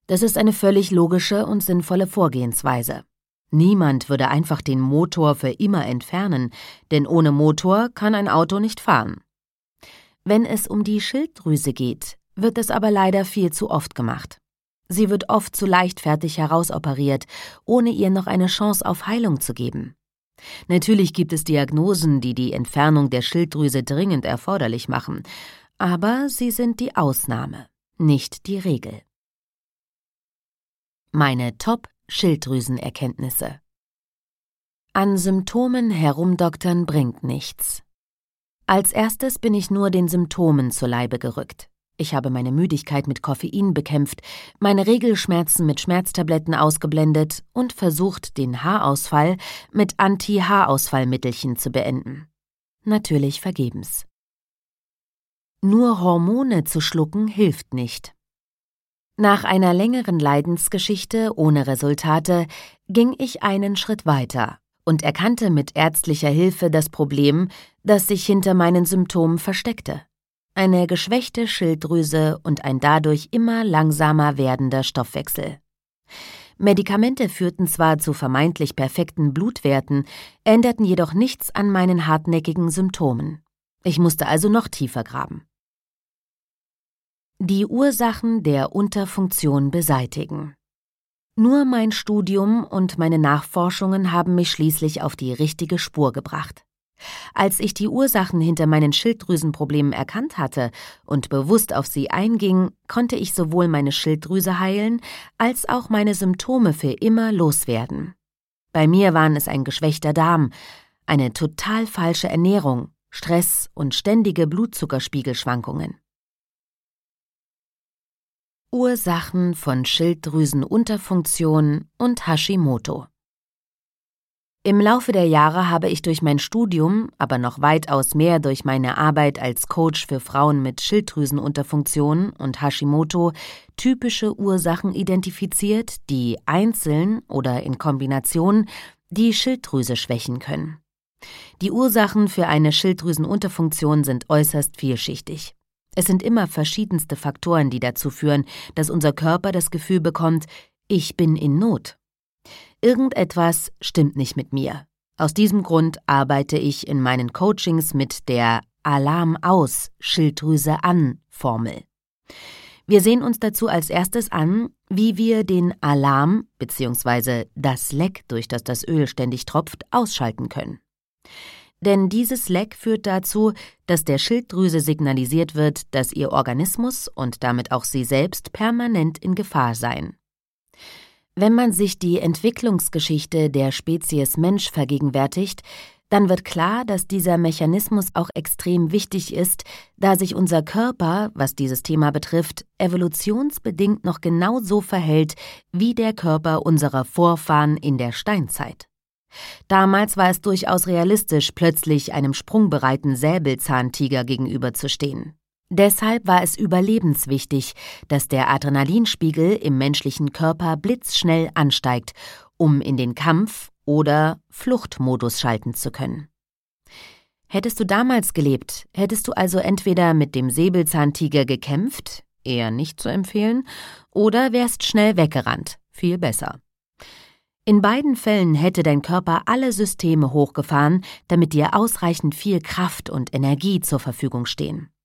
Das ist eine völlig logische und sinnvolle Vorgehensweise. Niemand würde einfach den Motor für immer entfernen, denn ohne Motor kann ein Auto nicht fahren. Wenn es um die Schilddrüse geht, wird es aber leider viel zu oft gemacht. Sie wird oft zu leichtfertig herausoperiert, ohne ihr noch eine Chance auf Heilung zu geben. Natürlich gibt es Diagnosen, die die Entfernung der Schilddrüse dringend erforderlich machen, aber sie sind die Ausnahme, nicht die Regel. Meine Top-Schilddrüsenerkenntnisse. An Symptomen herumdoktern bringt nichts. Als erstes bin ich nur den Symptomen zu Leibe gerückt. Ich habe meine Müdigkeit mit Koffein bekämpft, meine Regelschmerzen mit Schmerztabletten ausgeblendet und versucht, den Haarausfall mit Anti-Haarausfallmittelchen zu beenden. Natürlich vergebens. Nur Hormone zu schlucken hilft nicht. Nach einer längeren Leidensgeschichte ohne Resultate ging ich einen Schritt weiter und erkannte mit ärztlicher Hilfe das Problem, das sich hinter meinen Symptomen versteckte. Eine geschwächte Schilddrüse und ein dadurch immer langsamer werdender Stoffwechsel. Medikamente führten zwar zu vermeintlich perfekten Blutwerten, änderten jedoch nichts an meinen hartnäckigen Symptomen. Ich musste also noch tiefer graben. Die Ursachen der Unterfunktion beseitigen. Nur mein Studium und meine Nachforschungen haben mich schließlich auf die richtige Spur gebracht. Als ich die Ursachen hinter meinen Schilddrüsenproblemen erkannt hatte und bewusst auf sie einging, konnte ich sowohl meine Schilddrüse heilen, als auch meine Symptome für immer loswerden. Bei mir waren es ein geschwächter Darm, eine total falsche Ernährung, Stress und ständige Blutzuckerspiegelschwankungen. Ursachen von Schilddrüsenunterfunktion und Hashimoto. Im Laufe der Jahre habe ich durch mein Studium, aber noch weitaus mehr durch meine Arbeit als Coach für Frauen mit Schilddrüsenunterfunktion und Hashimoto typische Ursachen identifiziert, die einzeln oder in Kombination die Schilddrüse schwächen können. Die Ursachen für eine Schilddrüsenunterfunktion sind äußerst vielschichtig. Es sind immer verschiedenste Faktoren, die dazu führen, dass unser Körper das Gefühl bekommt, ich bin in Not. Irgendetwas stimmt nicht mit mir. Aus diesem Grund arbeite ich in meinen Coachings mit der Alarm-aus-Schilddrüse-an-Formel. Wir sehen uns dazu als erstes an, wie wir den Alarm bzw. das Leck, durch das Öl ständig tropft, ausschalten können. Denn dieses Leck führt dazu, dass der Schilddrüse signalisiert wird, dass ihr Organismus und damit auch sie selbst permanent in Gefahr seien. Wenn man sich die Entwicklungsgeschichte der Spezies Mensch vergegenwärtigt, dann wird klar, dass dieser Mechanismus auch extrem wichtig ist, da sich unser Körper, was dieses Thema betrifft, evolutionsbedingt noch genau so verhält wie der Körper unserer Vorfahren in der Steinzeit. Damals war es durchaus realistisch, plötzlich einem sprungbereiten Säbelzahntiger gegenüberzustehen. Deshalb war es überlebenswichtig, dass der Adrenalinspiegel im menschlichen Körper blitzschnell ansteigt, um in den Kampf- oder Fluchtmodus schalten zu können. Hättest du damals gelebt, hättest du also entweder mit dem Säbelzahntiger gekämpft, eher nicht zu empfehlen, oder wärst schnell weggerannt, viel besser. In beiden Fällen hätte dein Körper alle Systeme hochgefahren, damit dir ausreichend viel Kraft und Energie zur Verfügung stehen.